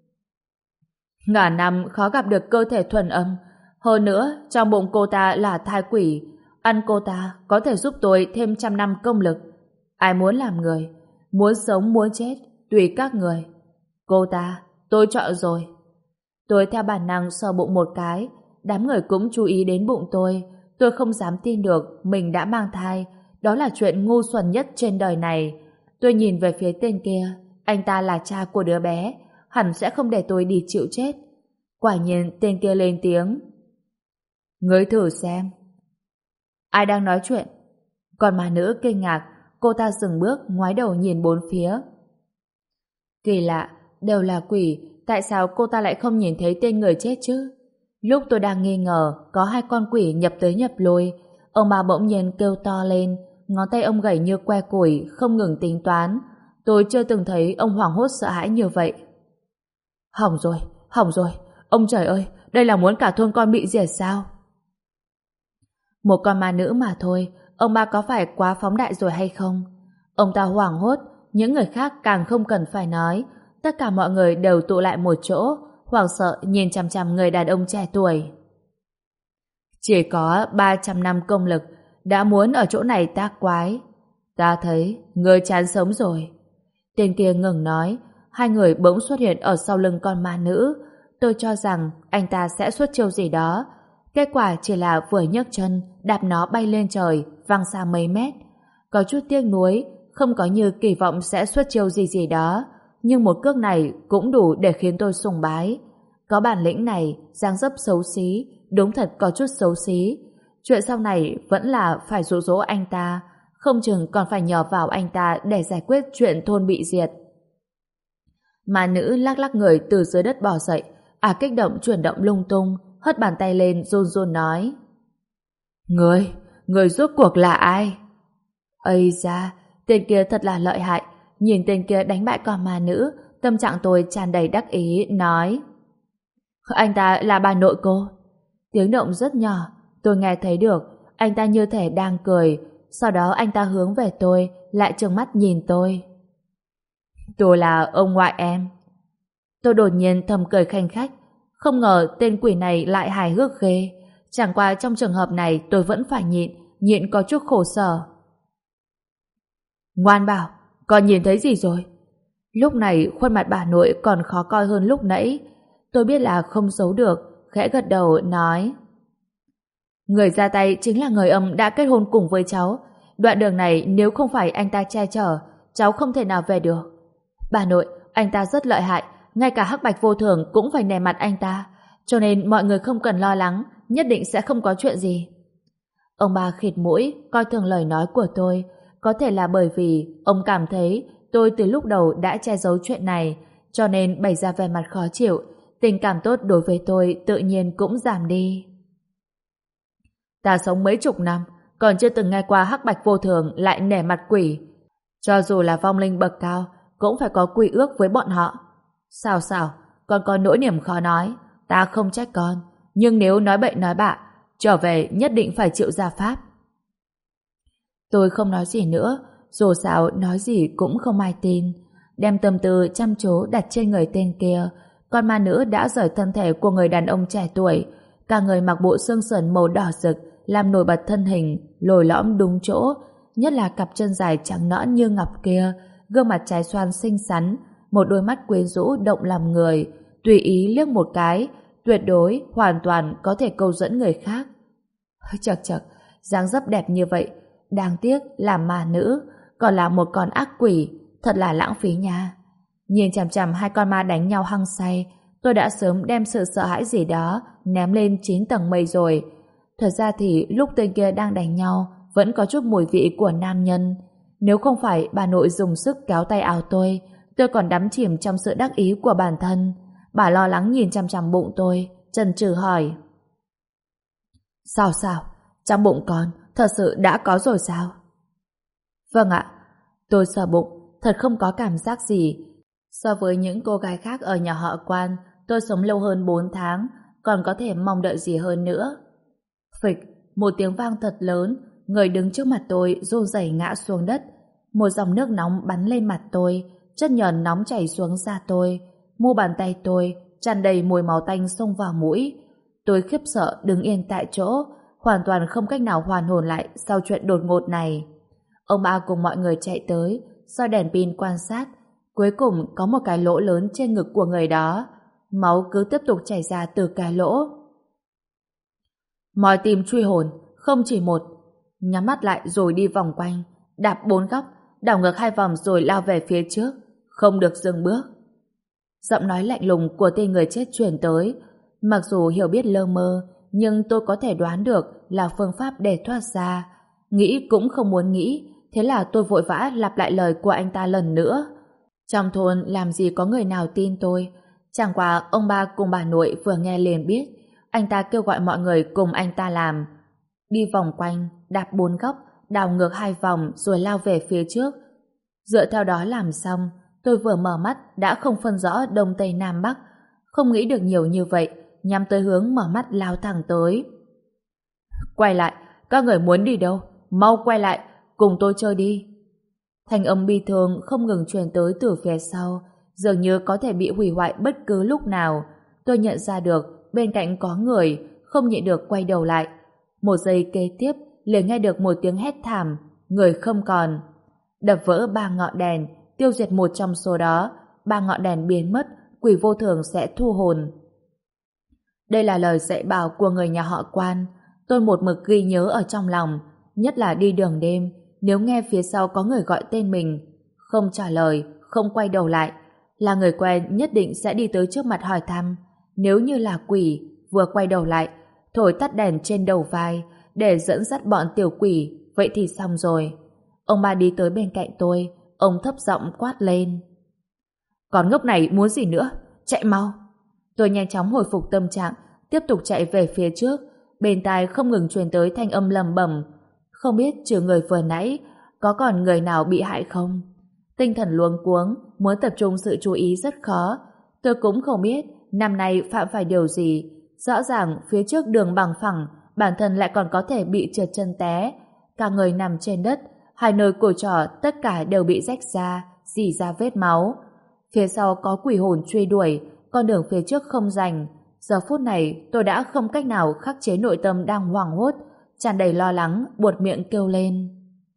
Ngàn năm khó gặp được cơ thể thuần âm. Hơn nữa, trong bụng cô ta là thai quỷ. Ăn cô ta có thể giúp tôi thêm trăm năm công lực. Ai muốn làm người, muốn sống muốn chết, tùy các người. Cô ta, tôi chọn rồi. Tôi theo bản năng sờ bụng một cái. Đám người cũng chú ý đến bụng tôi. Tôi không dám tin được mình đã mang thai. Đó là chuyện ngu xuẩn nhất trên đời này. Tôi nhìn về phía tên kia. Anh ta là cha của đứa bé, hẳn sẽ không để tôi đi chịu chết. Quả nhiên tên kia lên tiếng. Ngươi thử xem. Ai đang nói chuyện? Còn ma nữ kinh ngạc, cô ta dừng bước ngoái đầu nhìn bốn phía. Kỳ lạ, đều là quỷ, tại sao cô ta lại không nhìn thấy tên người chết chứ? Lúc tôi đang nghi ngờ có hai con quỷ nhập tới nhập lui, ông bà bỗng nhiên kêu to lên, ngón tay ông gầy như que củi, không ngừng tính toán. Tôi chưa từng thấy ông hoảng hốt sợ hãi như vậy. Hỏng rồi, hỏng rồi, ông trời ơi, đây là muốn cả thôn con bị diệt sao? Một con ma nữ mà thôi, ông ba có phải quá phóng đại rồi hay không? Ông ta hoảng hốt, những người khác càng không cần phải nói. Tất cả mọi người đều tụ lại một chỗ, hoảng sợ nhìn chằm chằm người đàn ông trẻ tuổi. Chỉ có ba trăm năm công lực, đã muốn ở chỗ này tác quái. Ta thấy, người chán sống rồi. Tên kia ngừng nói, hai người bỗng xuất hiện ở sau lưng con ma nữ. Tôi cho rằng anh ta sẽ xuất chiêu gì đó. Kết quả chỉ là vừa nhấc chân, đạp nó bay lên trời, văng xa mấy mét. Có chút tiếc nuối, không có như kỳ vọng sẽ xuất chiêu gì gì đó. Nhưng một cước này cũng đủ để khiến tôi sùng bái. Có bản lĩnh này, dáng dấp xấu xí, đúng thật có chút xấu xí. Chuyện sau này vẫn là phải dụ dỗ anh ta, không chừng còn phải nhờ vào anh ta để giải quyết chuyện thôn bị diệt. Mà nữ lắc lắc người từ dưới đất bò dậy, à kích động chuyển động lung tung, hất bàn tay lên run run nói: Người, người rốt cuộc là ai? Ây da, tên kia thật là lợi hại. Nhìn tên kia đánh bại con ma nữ, tâm trạng tôi tràn đầy đắc ý, nói: Anh ta là bà nội cô. Tiếng động rất nhỏ, tôi nghe thấy được. Anh ta như thể đang cười. Sau đó anh ta hướng về tôi, lại trừng mắt nhìn tôi. Tôi là ông ngoại em. Tôi đột nhiên thầm cười khanh khách. Không ngờ tên quỷ này lại hài hước ghê. Chẳng qua trong trường hợp này tôi vẫn phải nhịn, nhịn có chút khổ sở. Ngoan bảo, con nhìn thấy gì rồi? Lúc này khuôn mặt bà nội còn khó coi hơn lúc nãy. Tôi biết là không giấu được, khẽ gật đầu nói: Người ra tay chính là người ông đã kết hôn cùng với cháu. Đoạn đường này nếu không phải anh ta che chở, cháu không thể nào về được. Bà nội, anh ta rất lợi hại, ngay cả Hắc Bạch Vô Thường cũng phải nể mặt anh ta, cho nên mọi người không cần lo lắng, nhất định sẽ không có chuyện gì. Ông bà khịt mũi, coi thường lời nói của tôi. Có thể là bởi vì ông cảm thấy tôi từ lúc đầu đã che giấu chuyện này, cho nên bày ra vẻ mặt khó chịu. Tình cảm tốt đối với tôi tự nhiên cũng giảm đi. Ta sống mấy chục năm, còn chưa từng nghe qua Hắc Bạch Vô Thường lại nể mặt quỷ. Cho dù là vong linh bậc cao, cũng phải có quy ước với bọn họ. Sao sao, con có nỗi niềm khó nói, ta không trách con, nhưng nếu nói bậy nói bạ, trở về nhất định phải chịu gia pháp. Tôi không nói gì nữa, dù sao nói gì cũng không ai tin. Đem tâm tư chăm chú đặt trên người tên kia, con ma nữ đã rời thân thể của người đàn ông trẻ tuổi. Cả người mặc bộ xương sườn màu đỏ rực, làm nổi bật thân hình, lồi lõm đúng chỗ, nhất là cặp chân dài trắng nõn như ngọc kia, gương mặt trái xoan xinh xắn, một đôi mắt quyến rũ động lòng người, tùy ý liếc một cái, tuyệt đối, hoàn toàn có thể câu dẫn người khác. Chật chật, dáng dấp đẹp như vậy, đáng tiếc là ma nữ, còn là một con ác quỷ, thật là lãng phí nha. Nhìn chằm chằm hai con ma đánh nhau hăng say, tôi đã sớm đem sự sợ hãi gì đó ném lên chín tầng mây rồi. Thật ra thì lúc tên kia đang đánh nhau vẫn có chút mùi vị của nam nhân. Nếu không phải bà nội dùng sức kéo tay áo tôi, tôi còn đắm chìm trong sự đắc ý của bản thân. Bà lo lắng nhìn chằm chằm bụng tôi, chần chừ hỏi: Sao sao? Trong bụng con thật sự đã có rồi sao? Vâng ạ. Tôi sờ bụng, thật không có cảm giác gì. So với những cô gái khác ở nhà họ Quan, tôi sống lâu hơn bốn tháng, còn có thể mong đợi gì hơn nữa. Phịch, một tiếng vang thật lớn, người đứng trước mặt tôi run rẩy ngã xuống đất. Một dòng nước nóng bắn lên mặt tôi, chất nhờn nóng chảy xuống da tôi, mu bàn tay tôi tràn đầy mùi máu tanh xông vào mũi. Tôi khiếp sợ đứng yên tại chỗ, hoàn toàn không cách nào hoàn hồn lại sau chuyện đột ngột này. Ông ba cùng mọi người chạy tới, soi đèn pin quan sát. Cuối cùng có một cái lỗ lớn trên ngực của người đó. Máu cứ tiếp tục chảy ra từ cái lỗ. Moi tim truy hồn, không chỉ một. Nhắm mắt lại rồi đi vòng quanh, đạp bốn góc, đảo ngược hai vòng rồi lao về phía trước, không được dừng bước. Giọng nói lạnh lùng của tên người chết truyền tới. Mặc dù hiểu biết lơ mơ, nhưng tôi có thể đoán được là phương pháp để thoát ra. Nghĩ cũng không muốn nghĩ, thế là tôi vội vã lặp lại lời của anh ta lần nữa. Trong thôn làm gì có người nào tin tôi. Chẳng qua ông ba cùng bà nội vừa nghe liền biết anh ta kêu gọi mọi người cùng anh ta làm. Đi vòng quanh, đạp bốn góc, đào ngược hai vòng rồi lao về phía trước. Dựa theo đó làm xong, tôi vừa mở mắt đã không phân rõ đông tây nam bắc. Không nghĩ được nhiều như vậy, nhắm tới hướng mở mắt lao thẳng tới. Quay lại, các người muốn đi đâu? Mau quay lại, cùng tôi chơi đi. Thanh âm bi thương không ngừng truyền tới từ phía sau, dường như có thể bị hủy hoại bất cứ lúc nào. Tôi nhận ra được bên cạnh có người, không nhịn được quay đầu lại. Một giây kế tiếp, liền nghe được một tiếng hét thảm, người không còn. Đập vỡ ba ngọn đèn, tiêu diệt một trong số đó, ba ngọn đèn biến mất, quỷ vô thường sẽ thu hồn. Đây là lời dạy bảo của người nhà họ Quan, tôi một mực ghi nhớ ở trong lòng, nhất là đi đường đêm, nếu nghe phía sau có người gọi tên mình, không trả lời, không quay đầu lại, là người quen nhất định sẽ đi tới trước mặt hỏi thăm. Nếu như là quỷ, vừa quay đầu lại, thổi tắt đèn trên đầu vai, để dẫn dắt bọn tiểu quỷ, vậy thì xong rồi. Ông ba đi tới bên cạnh tôi, ông thấp giọng quát lên. Còn ngốc này muốn gì nữa? Chạy mau! Tôi nhanh chóng hồi phục tâm trạng, tiếp tục chạy về phía trước, bên tai không ngừng truyền tới thanh âm lầm bầm. Không biết trừ người vừa nãy, có còn người nào bị hại không? Tinh thần luống cuống, muốn tập trung sự chú ý rất khó. Tôi cũng không biết năm nay phạm phải điều gì. Rõ ràng phía trước đường bằng phẳng, bản thân lại còn có thể bị trượt chân té. Cả người nằm trên đất, hai nơi cổ trỏ tất cả đều bị rách ra, rỉ ra vết máu. Phía sau có quỷ hồn truy đuổi, con đường phía trước không rành. Giờ phút này tôi đã không cách nào khắc chế nội tâm đang hoảng hốt, tràn đầy lo lắng, buột miệng kêu lên.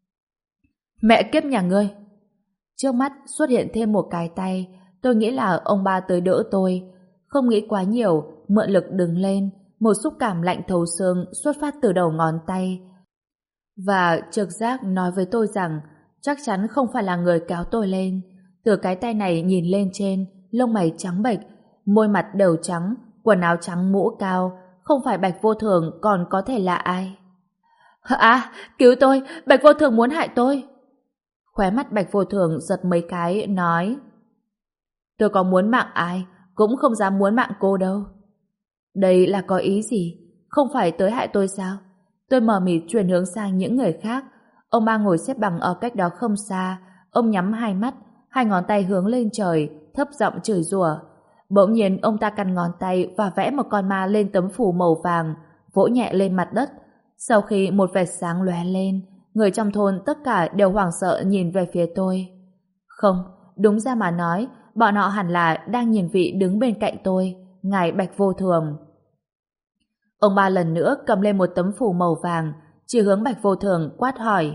Mẹ kiếp nhà ngươi! Trước mắt xuất hiện thêm một cái tay, tôi nghĩ là ông ba tới đỡ tôi. Không nghĩ quá nhiều, mượn lực đứng lên, một xúc cảm lạnh thấu xương xuất phát từ đầu ngón tay. Và trực giác nói với tôi rằng chắc chắn không phải là người kéo tôi lên. Từ cái tay này nhìn lên trên, lông mày trắng bệch, môi mặt đều trắng, quần áo trắng mũ cao, không phải Bạch Vô Thường còn có thể là ai? À, cứu tôi, Bạch Vô Thường muốn hại tôi. Khóe mắt Bạch Vô Thường giật mấy cái, nói: Tôi có muốn mạng ai, cũng không dám muốn mạng cô đâu. Đây là có ý gì? Không phải tới hại tôi sao? Tôi mờ mịt chuyển hướng sang những người khác. Ông ba ngồi xếp bằng ở cách đó không xa, ông nhắm hai mắt, hai ngón tay hướng lên trời, thấp giọng chửi rủa. Bỗng nhiên ông ta căn ngón tay và vẽ một con ma lên tấm phủ màu vàng, vỗ nhẹ lên mặt đất. Sau khi một vệt sáng lóe lên, người trong thôn tất cả đều hoảng sợ nhìn về phía tôi. Không, đúng ra mà nói, bọn họ hẳn là đang nhìn vị đứng bên cạnh tôi, ngài Bạch Vô Thường. Ông ba lần nữa cầm lên một tấm phủ màu vàng, chỉ hướng Bạch Vô Thường quát hỏi.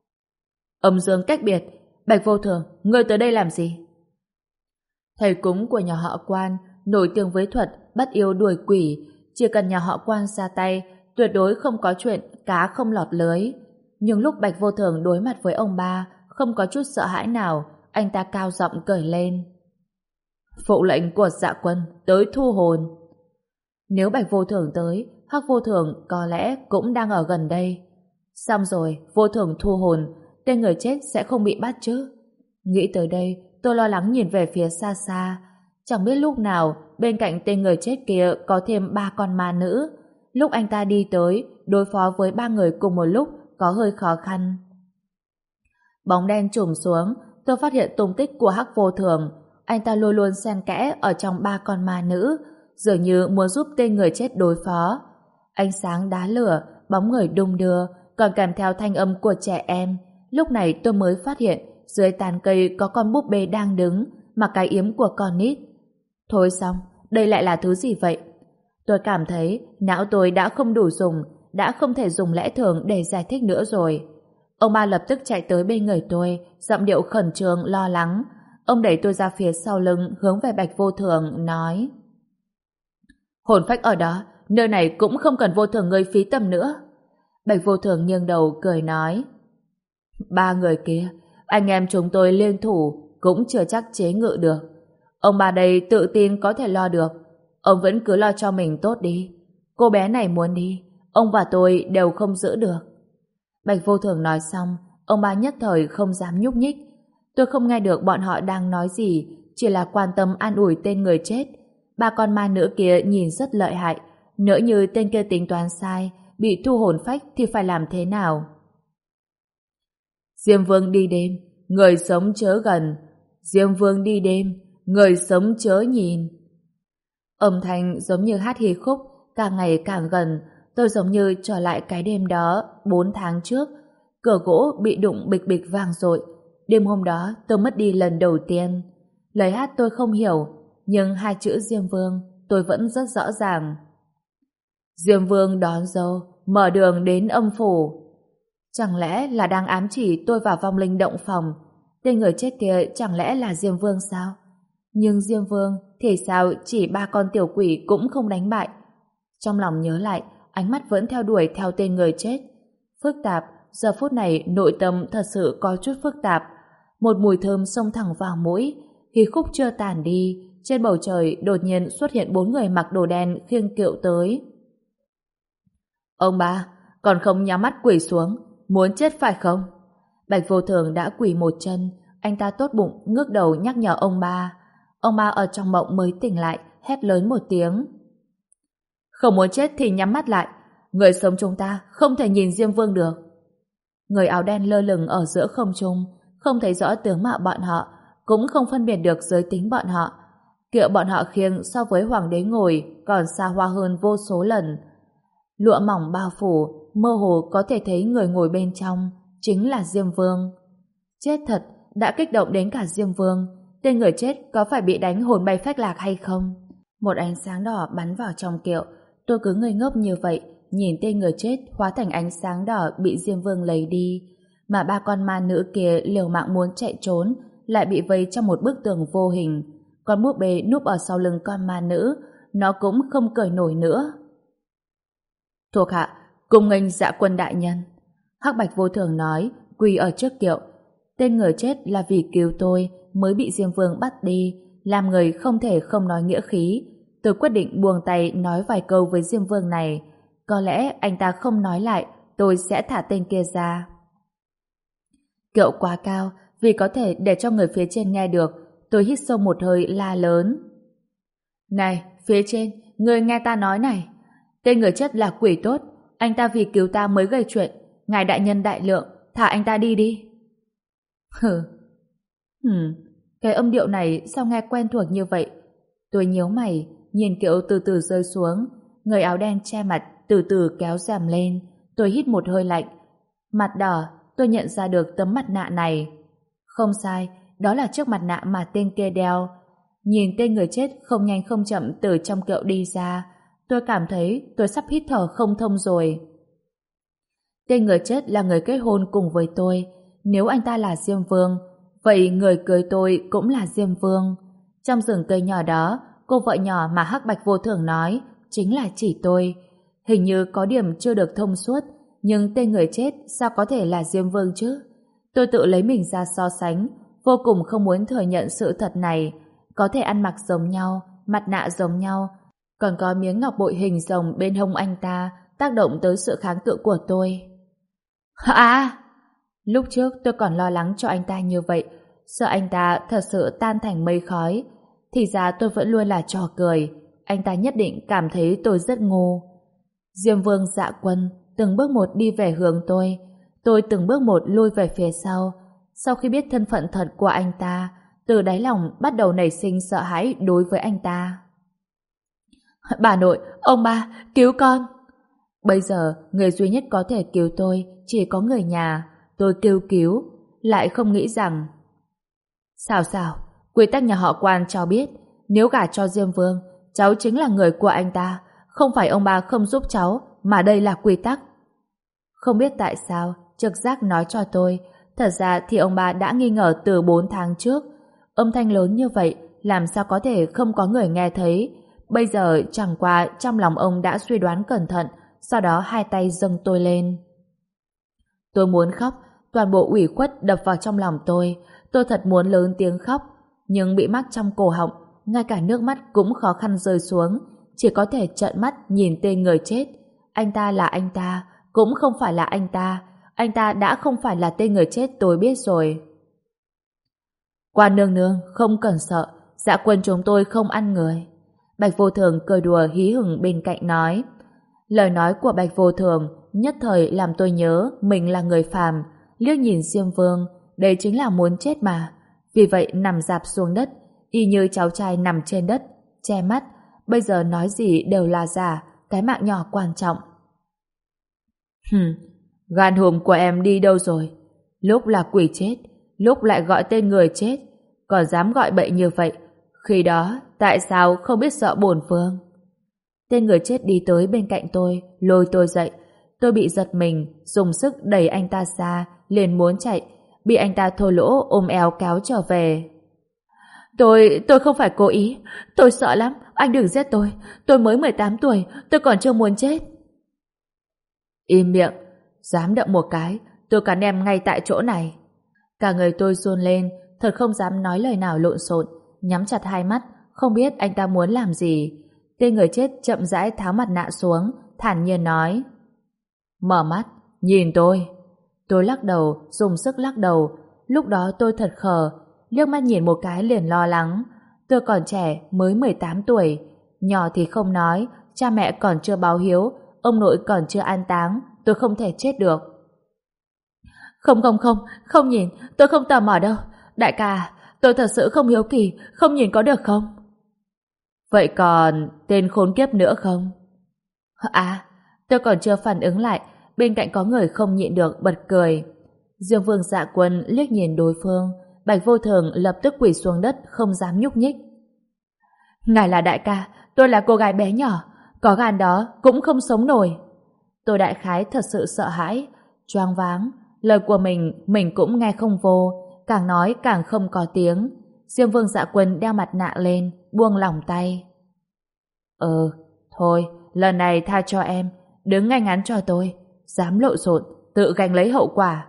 Âm dương cách biệt, Bạch Vô Thường, ngươi tới đây làm gì? Thầy cúng của nhà họ Quan nổi tiếng với thuật bắt yêu đuổi quỷ, chỉ cần nhà họ Quan ra tay, tuyệt đối không có chuyện cá không lọt lưới. Nhưng lúc Bạch Vô Thường đối mặt với ông ba, không có chút sợ hãi nào, anh ta cao giọng cười lên. Phụ lệnh của Dạ Quân tới thu hồn. Nếu Bạch Vô Thường tới, Hắc Vô Thường có lẽ cũng đang ở gần đây. Xong rồi, Vô Thường thu hồn, tên người chết sẽ không bị bắt chứ? Nghĩ tới đây, tôi lo lắng nhìn về phía xa xa. Chẳng biết lúc nào, bên cạnh tên người chết kia có thêm ba con ma nữ. Lúc anh ta đi tới, đối phó với ba người cùng một lúc có hơi khó khăn. Bóng đen trùm xuống, tôi phát hiện tung tích của Hắc Vô Thường. Anh ta luôn luôn xen kẽ ở trong ba con ma nữ, dường như muốn giúp tên người chết đối phó. Ánh sáng đá lửa, bóng người đung đưa, còn kèm theo thanh âm của trẻ em. Lúc này tôi mới phát hiện dưới tàn cây có con búp bê đang đứng, mặc cái yếm của con nít. Thôi xong, đây lại là thứ gì vậy? Tôi cảm thấy não tôi đã không đủ dùng, đã không thể dùng lẽ thường để giải thích nữa rồi. Ông ba lập tức chạy tới bên người tôi, giọng điệu khẩn trương, lo lắng. Ông đẩy tôi ra phía sau lưng, hướng về Bạch Vô Thường, nói: Hồn phách ở đó, nơi này cũng không cần Vô Thường ngươi phí tâm nữa. Bạch Vô Thường nghiêng đầu cười nói: Ba người kia, anh em chúng tôi liên thủ cũng chưa chắc chế ngự được. Ông bà đây tự tin có thể lo được. Ông vẫn cứ lo cho mình tốt đi. Cô bé này muốn đi, ông và tôi đều không giữ được. Bạch Vô Thường nói xong, ông ba nhất thời không dám nhúc nhích. Tôi không nghe được bọn họ đang nói gì, chỉ là quan tâm an ủi tên người chết. Ba con ma nữ kia nhìn rất lợi hại, nhỡ như tên kia tính toán sai, bị thu hồn phách thì phải làm thế nào? Diêm Vương đi đêm, người sống chớ gần. Diêm Vương đi đêm, người sống chớ nhìn. Âm thanh giống như hát hí khúc, càng ngày càng gần. Tôi giống như trở lại cái đêm đó bốn tháng trước. Cửa gỗ bị đụng bịch bịch vang dội. Đêm hôm đó tôi mất đi lần đầu tiên. Lời hát tôi không hiểu, nhưng hai chữ Diêm Vương tôi vẫn rất rõ ràng. Diêm Vương đón dâu, mở đường đến âm phủ. Chẳng lẽ là đang ám chỉ tôi vào vong linh động phòng? Tên người chết kia chẳng lẽ là Diêm Vương sao? Nhưng Diêm Vương thì sao chỉ ba con tiểu quỷ cũng không đánh bại? Trong lòng nhớ lại, ánh mắt vẫn theo đuổi theo tên người chết. Phức tạp, giờ phút này nội tâm thật sự có chút phức tạp. Một mùi thơm xông thẳng vào mũi, hí khúc chưa tàn đi, trên bầu trời đột nhiên xuất hiện bốn người mặc đồ đen khiêng kiệu tới. Ông ba, còn không nhắm mắt quỳ xuống, muốn chết phải không? Bạch Vô Thường đã quỳ một chân, anh ta tốt bụng ngước đầu nhắc nhở ông ba. Ông ba ở trong mộng mới tỉnh lại, hét lớn một tiếng. Không muốn chết thì nhắm mắt lại, người sống chúng ta không thể nhìn Diêm Vương được. Người áo đen lơ lửng ở giữa không trung, không thấy rõ tướng mạo bọn họ, cũng không phân biệt được giới tính bọn họ. Kiệu bọn họ khiêng so với hoàng đế ngồi còn xa hoa hơn vô số lần. Lụa mỏng bao phủ, mơ hồ có thể thấy người ngồi bên trong chính là Diêm Vương. Chết thật, đã kích động đến cả Diêm Vương. Tên người chết có phải bị đánh hồn bay phách lạc hay không? Một ánh sáng đỏ bắn vào trong kiệu. Tôi cứ ngây ngốc như vậy, nhìn tên người chết hóa thành ánh sáng đỏ bị Diêm Vương lấy đi. Mà ba con ma nữ kia liều mạng muốn chạy trốn, lại bị vây trong một bức tường vô hình. Con búp bê núp ở sau lưng con ma nữ, nó cũng không cởi nổi nữa. Thuộc hạ, cung nghênh dạ quân đại nhân. Hắc Bạch Vô Thường nói, quỳ ở trước kiệu. Tên người chết là vì cứu tôi mới bị Diêm Vương bắt đi, làm người không thể không nói nghĩa khí. Tôi quyết định buông tay nói vài câu với Diêm Vương này. Có lẽ anh ta không nói lại, tôi sẽ thả tên kia ra. Kiệu quá cao, vì có thể để cho người phía trên nghe được, tôi hít sâu một hơi la lớn. Này, phía trên, người nghe ta nói này. Tên người chết là quỷ tốt, anh ta vì cứu ta mới gây chuyện. Ngài đại nhân đại lượng, thả anh ta đi đi. Hừ. Hừm, cái âm điệu này sao nghe quen thuộc như vậy? Tôi nhíu mày, nhìn kiệu từ từ rơi xuống. Người áo đen che mặt từ từ kéo rèm lên. Tôi hít một hơi lạnh. Mặt đỏ, tôi nhận ra được tấm mặt nạ này. Không sai, đó là chiếc mặt nạ mà tên kia đeo. Nhìn tên người chết không nhanh không chậm từ trong kiệu đi ra, tôi cảm thấy tôi sắp hít thở không thông rồi. Tên người chết là người kết hôn cùng với tôi. Nếu anh ta là Diêm Vương, vậy người cưới tôi cũng là Diêm Vương. Trong rừng cây nhỏ đó, cô vợ nhỏ mà Hắc Bạch Vô Thường nói chính là chỉ tôi. Hình như có điểm chưa được thông suốt, nhưng tên người chết sao có thể là Diêm Vương chứ? Tôi tự lấy mình ra so sánh, vô cùng không muốn thừa nhận sự thật này. Có thể ăn mặc giống nhau, mặt nạ giống nhau, còn có miếng ngọc bội hình rồng bên hông anh ta tác động tới sự kháng cự của tôi. À! Lúc trước tôi còn lo lắng cho anh ta như vậy, sợ anh ta thật sự tan thành mây khói. Thì ra tôi vẫn luôn là trò cười. Anh ta nhất định cảm thấy tôi rất ngu. Diêm Vương dạ quân từng bước một đi về hướng tôi. Tôi từng bước một lui về phía sau. Sau khi biết thân phận thật của anh ta, từ đáy lòng bắt đầu nảy sinh sợ hãi đối với anh ta. Bà nội, ông ba, cứu con! Bây giờ, người duy nhất có thể cứu tôi chỉ có người nhà. Tôi kêu cứu, lại không nghĩ rằng... Sao sao, quy tắc nhà họ Quan cho biết, nếu gả cho Diêm Vương, cháu chính là người của anh ta. Không phải ông ba không giúp cháu, mà đây là quy tắc. Không biết tại sao, trực giác nói cho tôi, thật ra thì ông ba đã nghi ngờ từ bốn tháng trước. Âm thanh lớn như vậy, làm sao có thể không có người nghe thấy. Bây giờ chẳng qua trong lòng ông đã suy đoán cẩn thận, sau đó hai tay dâng tôi lên. Tôi muốn khóc, toàn bộ ủy khuất đập vào trong lòng tôi. Tôi thật muốn lớn tiếng khóc, nhưng bị mắc trong cổ họng, ngay cả nước mắt cũng khó khăn rơi xuống, chỉ có thể trợn mắt nhìn tên người chết. Anh ta là anh ta, cũng không phải là anh ta. Anh ta đã không phải là tên người chết tôi biết rồi. Quan nương nương, không cần sợ, dạ quân chúng tôi không ăn người. Bạch Vô Thường cười đùa hí hửng bên cạnh nói. Lời nói của Bạch Vô Thường nhất thời làm tôi nhớ mình là người phàm, liếc nhìn Diêm Vương, đây chính là muốn chết mà. Vì vậy nằm dạp xuống đất, y như cháu trai nằm trên đất, che mắt, bây giờ nói gì đều là giả, cái mạng nhỏ quan trọng. Hừm, gan hùm của em đi đâu rồi? Lúc là quỷ chết, lúc lại gọi tên người chết, còn dám gọi bậy như vậy. Khi đó, tại sao không biết sợ bổn vương? Tên người chết đi tới bên cạnh tôi, lôi tôi dậy. Tôi bị giật mình, dùng sức đẩy anh ta ra, liền muốn chạy, bị anh ta thô lỗ ôm eo kéo trở về. Tôi, tôi không phải cố ý, tôi sợ lắm, anh đừng giết tôi, tôi mới mười tám tuổi, tôi còn chưa muốn chết. Im miệng, dám động một cái, tôi cắn em ngay tại chỗ này. Cả người tôi run lên, thật không dám nói lời nào lộn xộn, nhắm chặt hai mắt, không biết anh ta muốn làm gì. Tên người chết chậm rãi tháo mặt nạ xuống, thản nhiên nói. Mở mắt, nhìn tôi. Tôi lắc đầu, dùng sức lắc đầu. Lúc đó tôi thật khờ, liếc mắt nhìn một cái liền lo lắng. Tôi còn trẻ, mới mười tám tuổi. Nhỏ thì không nói, cha mẹ còn chưa báo hiếu, ông nội còn chưa an táng, tôi không thể chết được. Không không không, không nhìn, tôi không tò mò đâu. Đại ca, tôi thật sự không hiếu kỳ, không nhìn có được không? Vậy còn tên khốn kiếp nữa không? À, tôi còn chưa phản ứng lại, bên cạnh có người không nhịn được bật cười. Diêm Vương Dạ Quân liếc nhìn đối phương, Bạch Vô Thường lập tức quỳ xuống đất không dám nhúc nhích. Ngài là đại ca, tôi là cô gái bé nhỏ, có gan đó cũng không sống nổi. Tôi đại khái thật sự sợ hãi, choáng váng, lời của mình mình cũng nghe không vô, càng nói càng không có tiếng. Diêm Vương Dạ Quân đeo mặt nạ lên, buông lỏng tay. Ừ, thôi, lần này tha cho em, đứng ngay ngắn cho tôi, dám lộn xộn, tự gánh lấy hậu quả.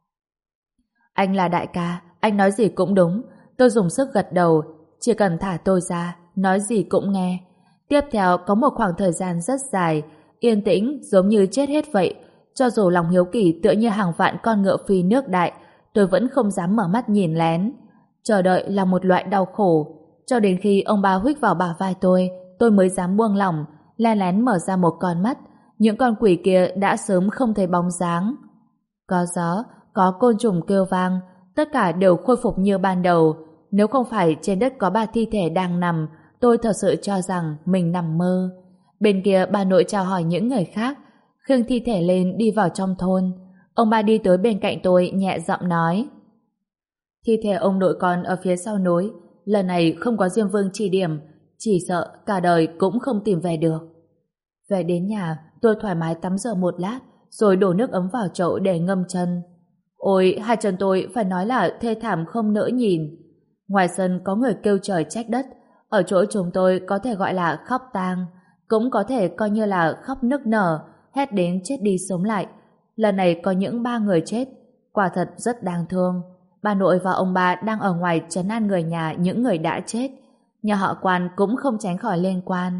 Anh là đại ca, anh nói gì cũng đúng. Tôi dùng sức gật đầu, chỉ cần thả tôi ra, nói gì cũng nghe. Tiếp theo có một khoảng thời gian rất dài, yên tĩnh giống như chết hết vậy. Cho dù lòng hiếu kỳ tựa như hàng vạn con ngựa phi nước đại, tôi vẫn không dám mở mắt nhìn lén. Chờ đợi là một loại đau khổ. Cho đến khi ông ba huých vào bả vai tôi, tôi mới dám buông lỏng, lén lén mở ra một con mắt. Những con quỷ kia đã sớm không thấy bóng dáng. Có gió, có côn trùng kêu vang, tất cả đều khôi phục như ban đầu. Nếu không phải trên đất có ba thi thể đang nằm, tôi thật sự cho rằng mình nằm mơ. Bên kia bà nội chào hỏi những người khác, khiêng thi thể lên đi vào trong thôn. Ông ba đi tới bên cạnh tôi nhẹ giọng nói. Thi thể ông nội con ở phía sau núi, lần này không có Diêm Vương chỉ điểm, chỉ sợ cả đời cũng không tìm về được. Về đến nhà, tôi thoải mái tắm rửa một lát, rồi đổ nước ấm vào chậu để ngâm chân. Ôi, hai chân tôi phải nói là thê thảm không nỡ nhìn. Ngoài sân có người kêu trời trách đất, ở chỗ chúng tôi có thể gọi là khóc tang, cũng có thể coi như là khóc nức nở, hét đến chết đi sống lại. Lần này có những ba người chết, quả thật rất đáng thương. Bà nội và ông bà đang ở ngoài trấn an người nhà những người đã chết. Nhà họ Quan cũng không tránh khỏi liên quan.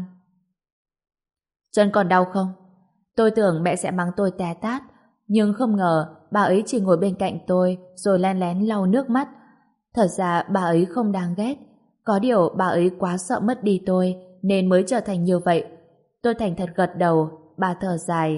Chân còn đau không? Tôi tưởng mẹ sẽ mắng tôi té tát, nhưng không ngờ bà ấy chỉ ngồi bên cạnh tôi rồi lén lén lau nước mắt. Thật ra bà ấy không đáng ghét, có điều bà ấy quá sợ mất đi tôi nên mới trở thành như vậy. Tôi thành thật gật đầu, bà thở dài.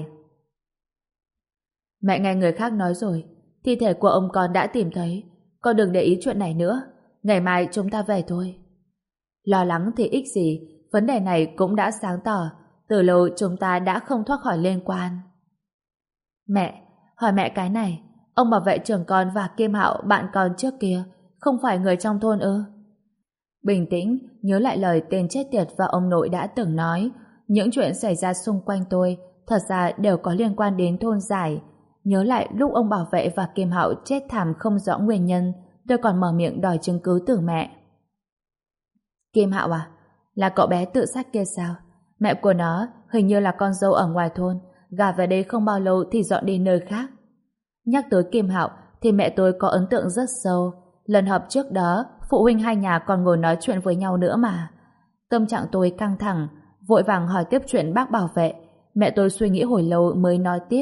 Mẹ nghe người khác nói rồi, thi thể của ông con đã tìm thấy, con đừng để ý chuyện này nữa, ngày mai chúng ta về thôi. Lo lắng thì ích gì, vấn đề này cũng đã sáng tỏ, từ lâu chúng ta đã không thoát khỏi liên quan. Mẹ, hỏi mẹ cái này, ông bảo vệ trưởng con và Kim Hạo bạn con trước kia không phải người trong thôn ư? Bình tĩnh, nhớ lại lời tên chết tiệt và ông nội đã từng nói, những chuyện xảy ra xung quanh tôi thật ra đều có liên quan đến thôn Giải. Nhớ lại lúc ông bảo vệ và Kim Hạo chết thảm không rõ nguyên nhân, tôi còn mở miệng đòi chứng cứ từ mẹ. Kim Hạo à? Là cậu bé tự sát kia sao? Mẹ của nó hình như là con dâu ở ngoài thôn, gả về đây không bao lâu thì dọn đi nơi khác. Nhắc tới Kim Hạo thì mẹ tôi có ấn tượng rất sâu. Lần họp trước đó, phụ huynh hai nhà còn ngồi nói chuyện với nhau nữa mà. Tâm trạng tôi căng thẳng, vội vàng hỏi tiếp chuyện bác bảo vệ. Mẹ tôi suy nghĩ hồi lâu mới nói tiếp.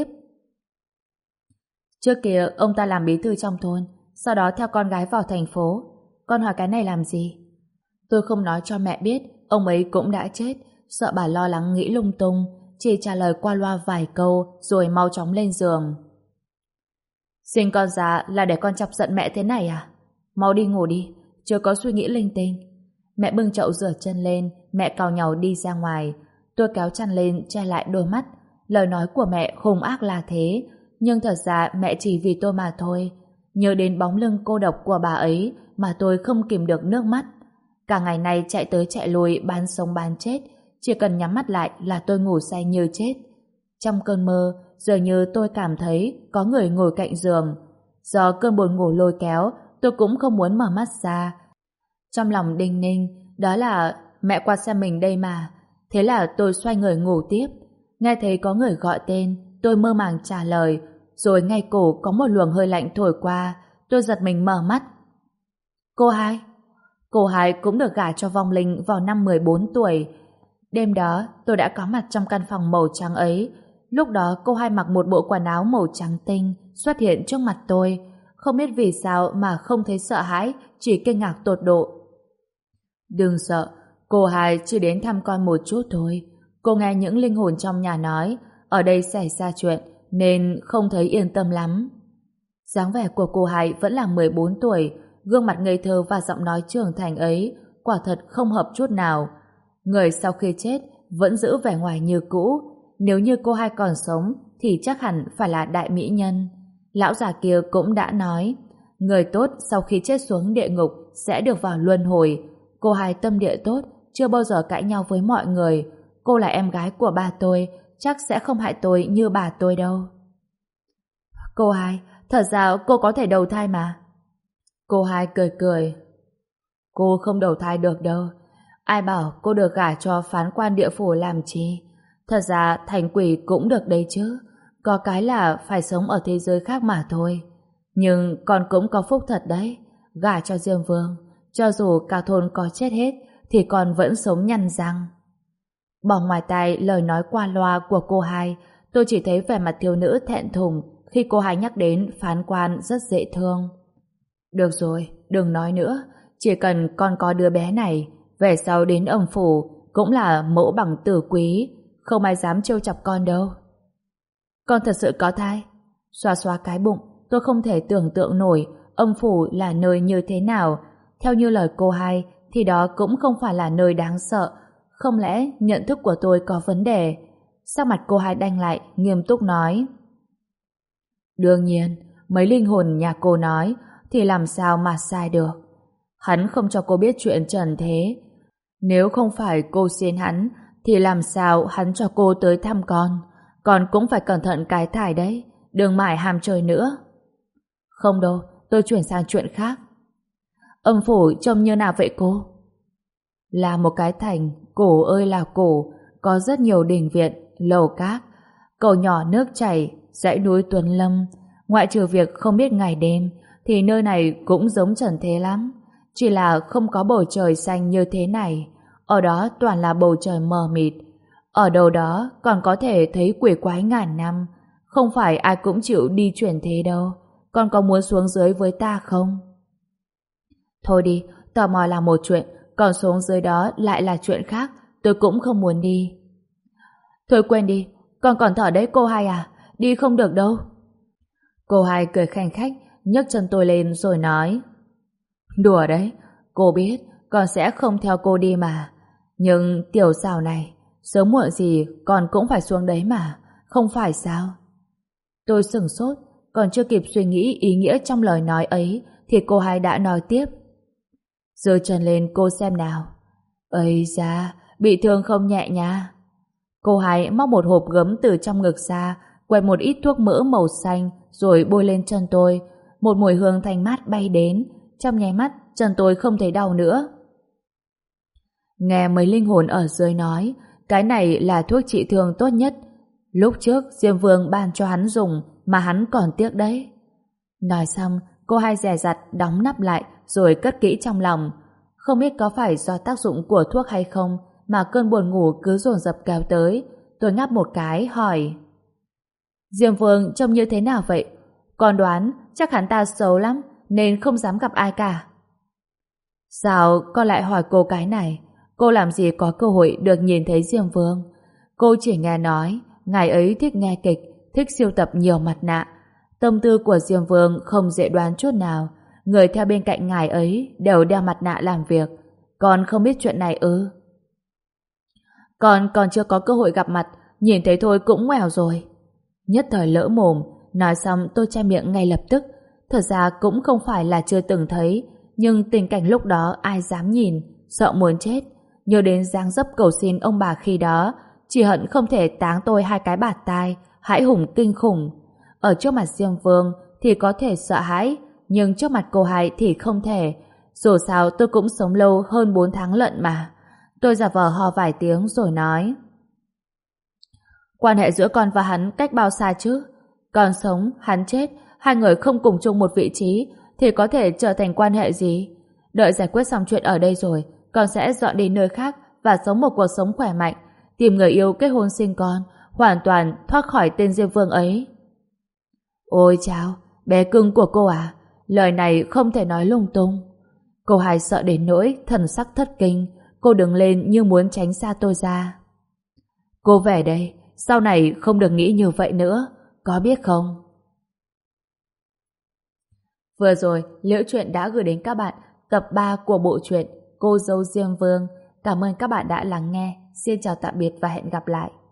Trước kia ông ta làm bí thư trong thôn, sau đó theo con gái vào thành phố. Con hỏi cái này làm gì? Tôi không nói cho mẹ biết ông ấy cũng đã chết, sợ bà lo lắng nghĩ lung tung, chỉ trả lời qua loa vài câu rồi mau chóng lên giường. Sinh con ra là để con chọc giận mẹ thế này à? Mau đi ngủ đi, chưa có suy nghĩ linh tinh. Mẹ bưng chậu rửa chân lên, mẹ cào nhàu đi ra ngoài. Tôi kéo chăn lên che lại đôi mắt. Lời nói của mẹ hung ác là thế, nhưng thật ra mẹ chỉ vì tôi mà thôi. Nhớ đến bóng lưng cô độc của bà ấy mà tôi không kìm được nước mắt. Cả ngày nay chạy tới chạy lui bán sống bán chết, chỉ cần nhắm mắt lại là tôi ngủ say như chết. Trong cơn mơ, dường như tôi cảm thấy có người ngồi cạnh giường. Do cơn buồn ngủ lôi kéo, tôi cũng không muốn mở mắt ra. Trong lòng đinh ninh, đó là mẹ qua xem mình đây mà. Thế là tôi xoay người ngủ tiếp. Nghe thấy có người gọi tên, tôi mơ màng trả lời, rồi ngay cổ có một luồng hơi lạnh thổi qua. Tôi giật mình mở mắt. Cô hai? Cô hai cũng được gả cho vong linh vào năm mười bốn tuổi. Đêm đó, tôi đã có mặt trong căn phòng màu trắng ấy. Lúc đó cô hai mặc một bộ quần áo màu trắng tinh xuất hiện trước mặt tôi. Không biết vì sao mà không thấy sợ hãi, chỉ kinh ngạc tột độ. Đừng sợ, cô hai chỉ đến thăm con một chút thôi. Cô nghe những linh hồn trong nhà nói ở đây xảy ra chuyện nên không thấy yên tâm lắm. Dáng vẻ của cô hai vẫn là mười bốn tuổi, gương mặt ngây thơ và giọng nói trưởng thành ấy quả thật không hợp chút nào. Người sau khi chết vẫn giữ vẻ ngoài như cũ. Nếu như cô hai còn sống thì chắc hẳn phải là đại mỹ nhân. Lão già kia cũng đã nói người tốt sau khi chết xuống địa ngục sẽ được vào luân hồi. Cô hai tâm địa tốt, chưa bao giờ cãi nhau với mọi người. Cô là em gái của ba tôi, chắc sẽ không hại tôi như bà tôi đâu. Cô hai, thật ra cô có thể đầu thai mà. Cô hai cười cười. Cô không đầu thai được đâu. Ai bảo cô được gả cho phán quan địa phủ làm chi? Thật ra thành quỷ cũng được đấy chứ. Có cái là phải sống ở thế giới khác mà thôi. Nhưng con cũng có phúc thật đấy. Gả cho Diêm Vương, cho dù cả thôn có chết hết thì con vẫn sống nhăn răng. Bỏ ngoài tai lời nói qua loa của cô hai, tôi chỉ thấy vẻ mặt thiếu nữ thẹn thùng khi cô hai nhắc đến phán quan rất dễ thương. Được rồi, đừng nói nữa. Chỉ cần con có đứa bé này, về sau đến âm phủ cũng là mẫu bằng tử quý, không ai dám trêu chọc con đâu. Con thật sự có thai? Xoa xoa cái bụng, tôi không thể tưởng tượng nổi âm phủ là nơi như thế nào. Theo như lời cô hai thì đó cũng không phải là nơi đáng sợ. Không lẽ nhận thức của tôi có vấn đề? Sắc mặt cô hai đanh lại, nghiêm túc nói. Đương nhiên, mấy linh hồn nhà cô nói thì làm sao mà sai được. Hắn không cho cô biết chuyện trần thế. Nếu không phải cô xin hắn thì làm sao hắn cho cô tới thăm con. Con cũng phải cẩn thận cái thải đấy, đừng mải ham chơi nữa. Không đâu, tôi chuyển sang chuyện khác. Âm phủ trông như nào vậy cô? Là một cái thành cổ ơi là cổ, có rất nhiều đình viện, lầu các, cầu nhỏ nước chảy, dãy núi Tuấn Lâm. Ngoại trừ việc không biết ngày đêm thì nơi này cũng giống trần thế lắm, chỉ là không có bầu trời xanh như thế này. Ở đó toàn là bầu trời mờ mịt. Ở đâu đó còn có thể thấy quỷ quái ngàn năm. Không phải ai cũng chịu đi chuyển thế đâu. Con có muốn xuống dưới với ta không? Thôi đi, tò mò là một chuyện, còn xuống dưới đó lại là chuyện khác. Tôi cũng không muốn đi. Thôi quên đi, con còn thở đấy cô hai à? Đi không được đâu. Cô hai cười khanh khách, nhấc chân tôi lên rồi nói. Đùa đấy, cô biết con sẽ không theo cô đi mà. Nhưng tiểu xào này, sớm muộn gì con cũng phải xuống đấy mà, không phải sao? Tôi sửng sốt, còn chưa kịp suy nghĩ ý nghĩa trong lời nói ấy thì cô hai đã nói tiếp. Giơ chân lên cô xem nào. Ây da, bị thương không nhẹ nha. Cô hai móc một hộp gấm từ trong ngực ra, quẹt một ít thuốc mỡ màu xanh rồi bôi lên chân tôi. Một mùi hương thanh mát bay đến, trong nháy mắt chân tôi không thấy đau nữa. Nghe mấy linh hồn ở dưới nói, cái này là thuốc trị thương tốt nhất. Lúc trước Diêm Vương ban cho hắn dùng mà hắn còn tiếc đấy. Nói xong, cô hai dè dặt đóng nắp lại rồi cất kỹ trong lòng. Không biết có phải do tác dụng của thuốc hay không mà cơn buồn ngủ cứ dồn dập kéo tới. Tôi ngáp một cái, hỏi: Diêm Vương trông như thế nào vậy? Con đoán chắc hắn ta xấu lắm, nên không dám gặp ai cả. Sao con lại hỏi cô cái này? Cô làm gì có cơ hội được nhìn thấy Diêm Vương? Cô chỉ nghe nói, ngài ấy thích nghe kịch, thích sưu tập nhiều mặt nạ. Tâm tư của Diêm Vương không dễ đoán chút nào. Người theo bên cạnh ngài ấy đều đeo mặt nạ làm việc. Con không biết chuyện này ư? Con còn chưa có cơ hội gặp mặt, nhìn thấy thôi cũng ngoèo rồi. Nhất thời lỡ mồm, nói xong tôi che miệng ngay lập tức. Thật ra cũng không phải là chưa từng thấy, nhưng tình cảnh lúc đó ai dám nhìn, sợ muốn chết. Nhớ đến dáng dấp cầu xin ông bà khi đó, chỉ hận không thể táng tôi hai cái bạt tai, hãi hùng kinh khủng. Ở trước mặt Diêm Vương thì có thể sợ hãi, nhưng trước mặt cô hai thì không thể. Dù sao tôi cũng sống lâu hơn bốn tháng lận mà. Tôi giả vờ ho vài tiếng rồi nói: Quan hệ giữa con và hắn cách bao xa chứ? Con sống, hắn chết, hai người không cùng chung một vị trí thì có thể trở thành quan hệ gì? Đợi giải quyết xong chuyện ở đây rồi, con sẽ dọn đi nơi khác và sống một cuộc sống khỏe mạnh, tìm người yêu kết hôn sinh con, hoàn toàn thoát khỏi tên Diêm Vương ấy. Ôi chao, bé cưng của cô à, lời này không thể nói lung tung. Cô hai sợ đến nỗi thần sắc thất kinh, cô đứng lên như muốn tránh xa tôi ra. Cô về đây, sau này không được nghĩ như vậy nữa, có biết không? Vừa rồi, Liễu Chuyện đã gửi đến các bạn tập ba của bộ truyện Cô dâu Diêm Vương. Cảm ơn các bạn đã lắng nghe. Xin chào tạm biệt và hẹn gặp lại.